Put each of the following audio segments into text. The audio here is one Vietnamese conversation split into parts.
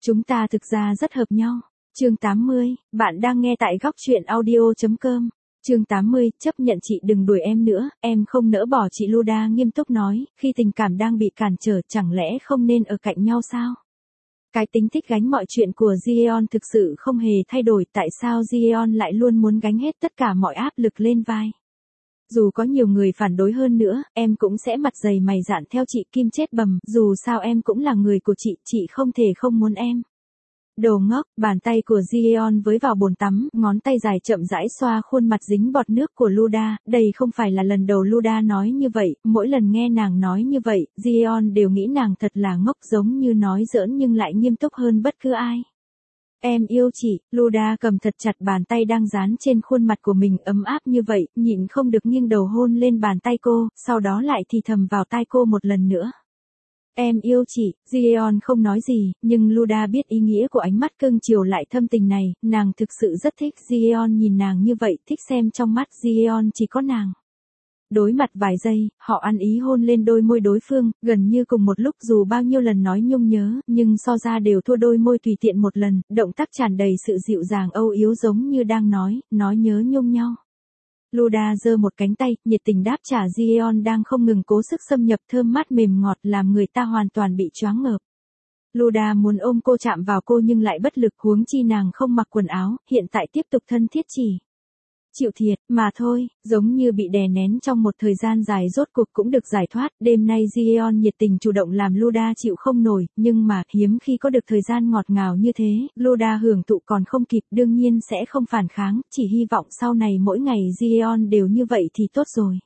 Chúng ta thực ra rất hợp nhau. Chương 80, bạn đang nghe tại góc truyện audio.com. Chương 80, chấp nhận chị đừng đuổi em nữa, em không nỡ bỏ chị. Luda nghiêm túc nói, khi tình cảm đang bị cản trở chẳng lẽ không nên ở cạnh nhau sao? Cái tính thích gánh mọi chuyện của Jeon thực sự không hề thay đổi, tại sao Jeon lại luôn muốn gánh hết tất cả mọi áp lực lên vai? Dù có nhiều người phản đối hơn nữa, em cũng sẽ mặt dày mày dạn theo chị. Kim chết bầm, dù sao em cũng là người của chị không thể không muốn em. Đồ ngốc, bàn tay của Jeon với vào bồn tắm, ngón tay dài chậm rãi xoa khuôn mặt dính bọt nước của Luda. Đây không phải là lần đầu Luda nói như vậy, mỗi lần nghe nàng nói như vậy, Jeon đều nghĩ nàng thật là ngốc, giống như nói giỡn nhưng lại nghiêm túc hơn bất cứ ai. Em yêu chị. Luda cầm thật chặt bàn tay đang dán trên khuôn mặt của mình, ấm áp như vậy, nhịn không được nghiêng đầu hôn lên bàn tay cô, sau đó lại thì thầm vào tai cô một lần nữa. Em yêu chị. Jeon không nói gì, nhưng Luda biết ý nghĩa của ánh mắt cưng chiều lại thâm tình này, nàng thực sự rất thích Jeon nhìn nàng như vậy, thích xem trong mắt Jeon chỉ có nàng. Đối mặt vài giây, họ ăn ý hôn lên đôi môi đối phương, gần như cùng một lúc. Dù bao nhiêu lần nói nhung nhớ, nhưng so ra đều thua đôi môi tùy tiện một lần, động tác tràn đầy sự dịu dàng âu yếm giống như đang nói nhớ nhung nhau. Luda giơ một cánh tay, nhiệt tình đáp trả Jeon đang không ngừng cố sức xâm nhập, thơm mát mềm ngọt làm người ta hoàn toàn bị choáng ngợp. Luda muốn ôm cô, chạm vào cô nhưng lại bất lực, huống chi nàng không mặc quần áo, hiện tại tiếp tục thân thiết chỉ chịu thiệt mà thôi, giống như bị đè nén trong một thời gian dài, rốt cuộc cũng được giải thoát. Đêm nay Jeon nhiệt tình chủ động làm Luda chịu không nổi, nhưng mà hiếm khi có được thời gian ngọt ngào như thế, Luda hưởng thụ còn không kịp, đương nhiên sẽ không phản kháng, chỉ hy vọng sau này mỗi ngày Jeon đều như vậy thì tốt rồi.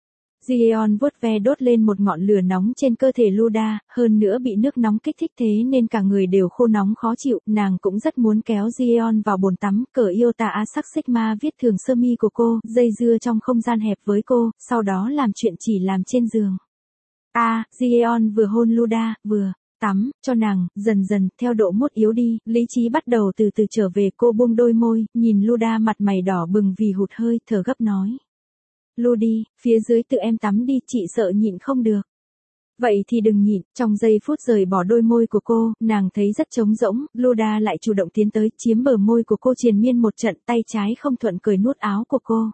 Jeon vuốt ve đốt lên một ngọn lửa nóng trên cơ thể Luda, hơn nữa bị nước nóng kích thích thế nên cả người đều khô nóng khó chịu, nàng cũng rất muốn kéo Jeon vào bồn tắm, cởi yêu tà á sắc Sigma viết thường sơ mi của cô, dây dưa trong không gian hẹp với cô, sau đó làm chuyện chỉ làm trên giường. Jeon vừa hôn Luda, vừa tắm cho nàng, dần dần, theo độ mốt yếu đi, lý trí bắt đầu từ từ trở về. Cô buông đôi môi, nhìn Luda mặt mày đỏ bừng vì hụt hơi, thở gấp nói. Ludi, phía dưới tự em tắm đi, chị sợ nhịn không được. Vậy thì đừng nhịn. Trong giây phút rời bỏ đôi môi của cô, nàng thấy rất trống rỗng, Luda lại chủ động tiến tới, chiếm bờ môi của cô triền miên một trận, tay trái không thuận cởi nút áo của cô.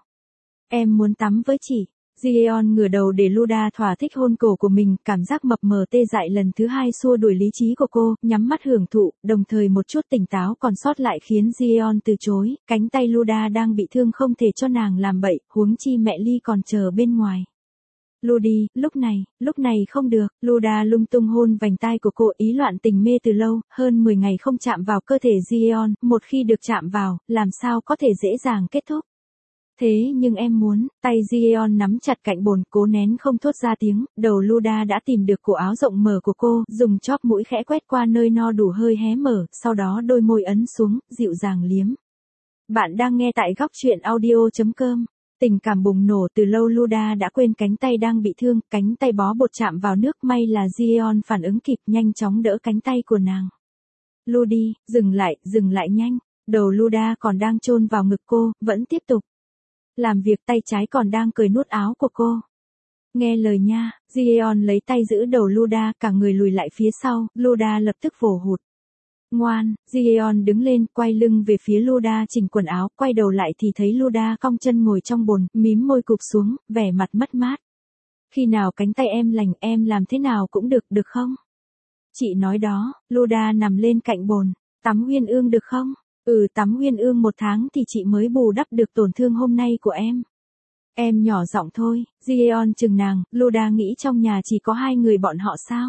Em muốn tắm với chị. Jeon ngửa đầu để Luda thỏa thích hôn cổ của mình, cảm giác mập mờ tê dại lần thứ hai xua đuổi lý trí của cô, nhắm mắt hưởng thụ, đồng thời một chút tỉnh táo còn sót lại khiến Jeon từ chối. Cánh tay Luda đang bị thương không thể cho nàng làm bậy, huống chi mẹ Ly còn chờ bên ngoài. Ludi, lúc này không được. Luda lung tung hôn vành tai của cô, ý loạn tình mê từ lâu, hơn 10 ngày không chạm vào cơ thể Jeon, một khi được chạm vào, làm sao có thể dễ dàng kết thúc. Thế nhưng em muốn. Tay Jeon nắm chặt cạnh bồn, cố nén không thốt ra tiếng. Đầu Luda đã tìm được cổ áo rộng mở của cô, dùng chóp mũi khẽ quét qua nơi no đủ hơi hé mở, sau đó đôi môi ấn xuống, dịu dàng liếm. Bạn đang nghe tại góc truyện audio.com. Tình cảm bùng nổ từ lâu, Luda đã quên cánh tay đang bị thương, cánh tay bó bột chạm vào nước, may là Jeon phản ứng kịp, nhanh chóng đỡ cánh tay của nàng. Ludi, dừng lại nhanh. Đầu Luda còn đang chôn vào ngực cô, vẫn tiếp tục làm việc, tay trái còn đang cởi nút áo của cô. Nghe lời nha. Jeon lấy tay giữ đầu Luda, cả người lùi lại phía sau, Luda lập tức vồ hụt. Ngoan. Jeon đứng lên, quay lưng về phía Luda chỉnh quần áo, quay đầu lại thì thấy Luda cong chân ngồi trong bồn, mím môi cụp xuống, vẻ mặt mất mát. Khi nào cánh tay em lành, em làm thế nào cũng được không? Chị nói đó. Luda nằm lên cạnh bồn. Tắm uyên ương được không? Tắm uyên ương 1 tháng thì chị mới bù đắp được tổn thương hôm nay của em. Em nhỏ giọng thôi. Jeon chừng nàng, Luda nghĩ trong nhà chỉ có 2 người bọn họ sao?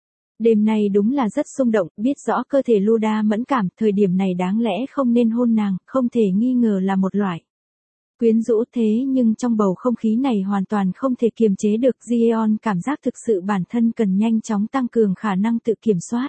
Đêm nay đúng là rất xung động, biết rõ cơ thể Luda mẫn cảm, thời điểm này đáng lẽ không nên hôn nàng, không thể nghi ngờ là một loại quyến rũ, thế nhưng trong bầu không khí này hoàn toàn không thể kiềm chế được. Jeon cảm giác thực sự bản thân cần nhanh chóng tăng cường khả năng tự kiểm soát.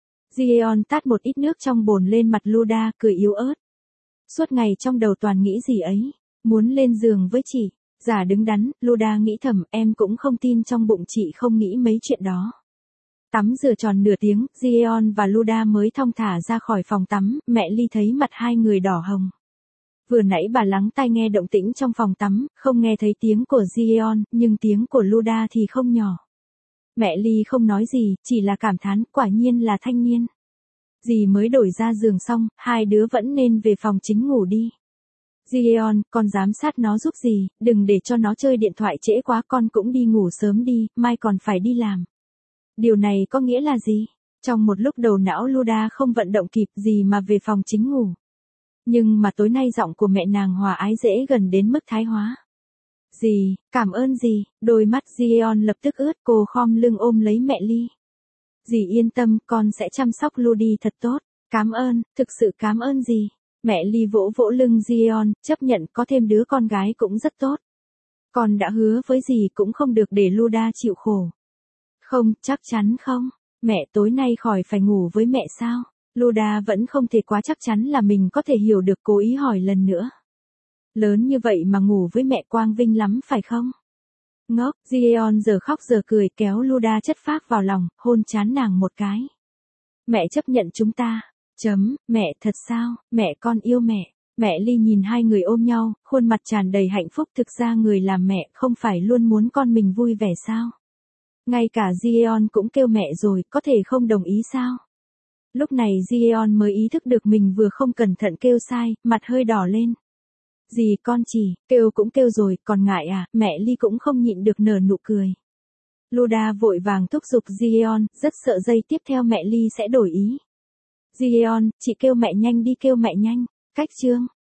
Jeon tát một ít nước trong bồn lên mặt Luda, cười yếu ớt. Suốt ngày trong đầu toàn nghĩ gì ấy, muốn lên giường với chị. Giả đứng đắn, Luda nghĩ thầm, em cũng không tin trong bụng chị không nghĩ mấy chuyện đó. Tắm rửa tròn nửa tiếng, Jeon và Luda mới thong thả ra khỏi phòng tắm, mẹ Ly thấy mặt hai người đỏ hồng. Vừa nãy bà lắng tai nghe động tĩnh trong phòng tắm, không nghe thấy tiếng của Jeon, nhưng tiếng của Luda thì không nhỏ. Mẹ Ly không nói gì, chỉ là cảm thán, quả nhiên là thanh niên. Dì mới đổi ra giường xong, hai đứa vẫn nên về phòng chính ngủ đi. Gideon, con giám sát nó giúp dì, đừng để cho nó chơi điện thoại trễ quá, con cũng đi ngủ sớm đi, mai còn phải đi làm. Điều này có nghĩa là gì? Trong một lúc đầu não Luda không vận động kịp gì mà về phòng chính ngủ. Nhưng mà tối nay giọng của mẹ nàng hòa ái dễ gần đến mức thái hóa. Dì, cảm ơn dì, đôi mắt Gideon lập tức ướt, cô khom lưng ôm lấy mẹ Ly. Dì yên tâm, con sẽ chăm sóc Ludi thật tốt. Cảm ơn, thực sự cảm ơn dì. Mẹ Ly vỗ vỗ lưng Gideon, chấp nhận có thêm đứa con gái cũng rất tốt. Con đã hứa với dì cũng không được để Luda chịu khổ. Không, chắc chắn không. Mẹ tối nay khỏi phải ngủ với mẹ sao? Luda vẫn không thể quá chắc chắn là mình có thể hiểu được, cố ý hỏi lần nữa. Lớn như vậy mà ngủ với mẹ quang vinh lắm phải không? Ngốc, Gideon giờ khóc giờ cười kéo Luda chất phác vào lòng, hôn trán nàng một cái. Mẹ chấp nhận chúng ta. Mẹ thật sao, mẹ con yêu mẹ. Mẹ Ly nhìn hai người ôm nhau, khuôn mặt tràn đầy hạnh phúc, thực ra người làm mẹ không phải luôn muốn con mình vui vẻ sao? Ngay cả Gideon cũng kêu mẹ rồi, có thể không đồng ý sao? Lúc này Gideon mới ý thức được mình vừa không cẩn thận kêu sai, mặt hơi đỏ lên. Dì con chỉ, kêu cũng kêu rồi, còn ngại à, mẹ Ly cũng không nhịn được nở nụ cười. Luda vội vàng thúc giục Gideon, rất sợ giây tiếp theo mẹ Ly sẽ đổi ý. Gideon, chị kêu mẹ nhanh đi, kêu mẹ nhanh. Cách chương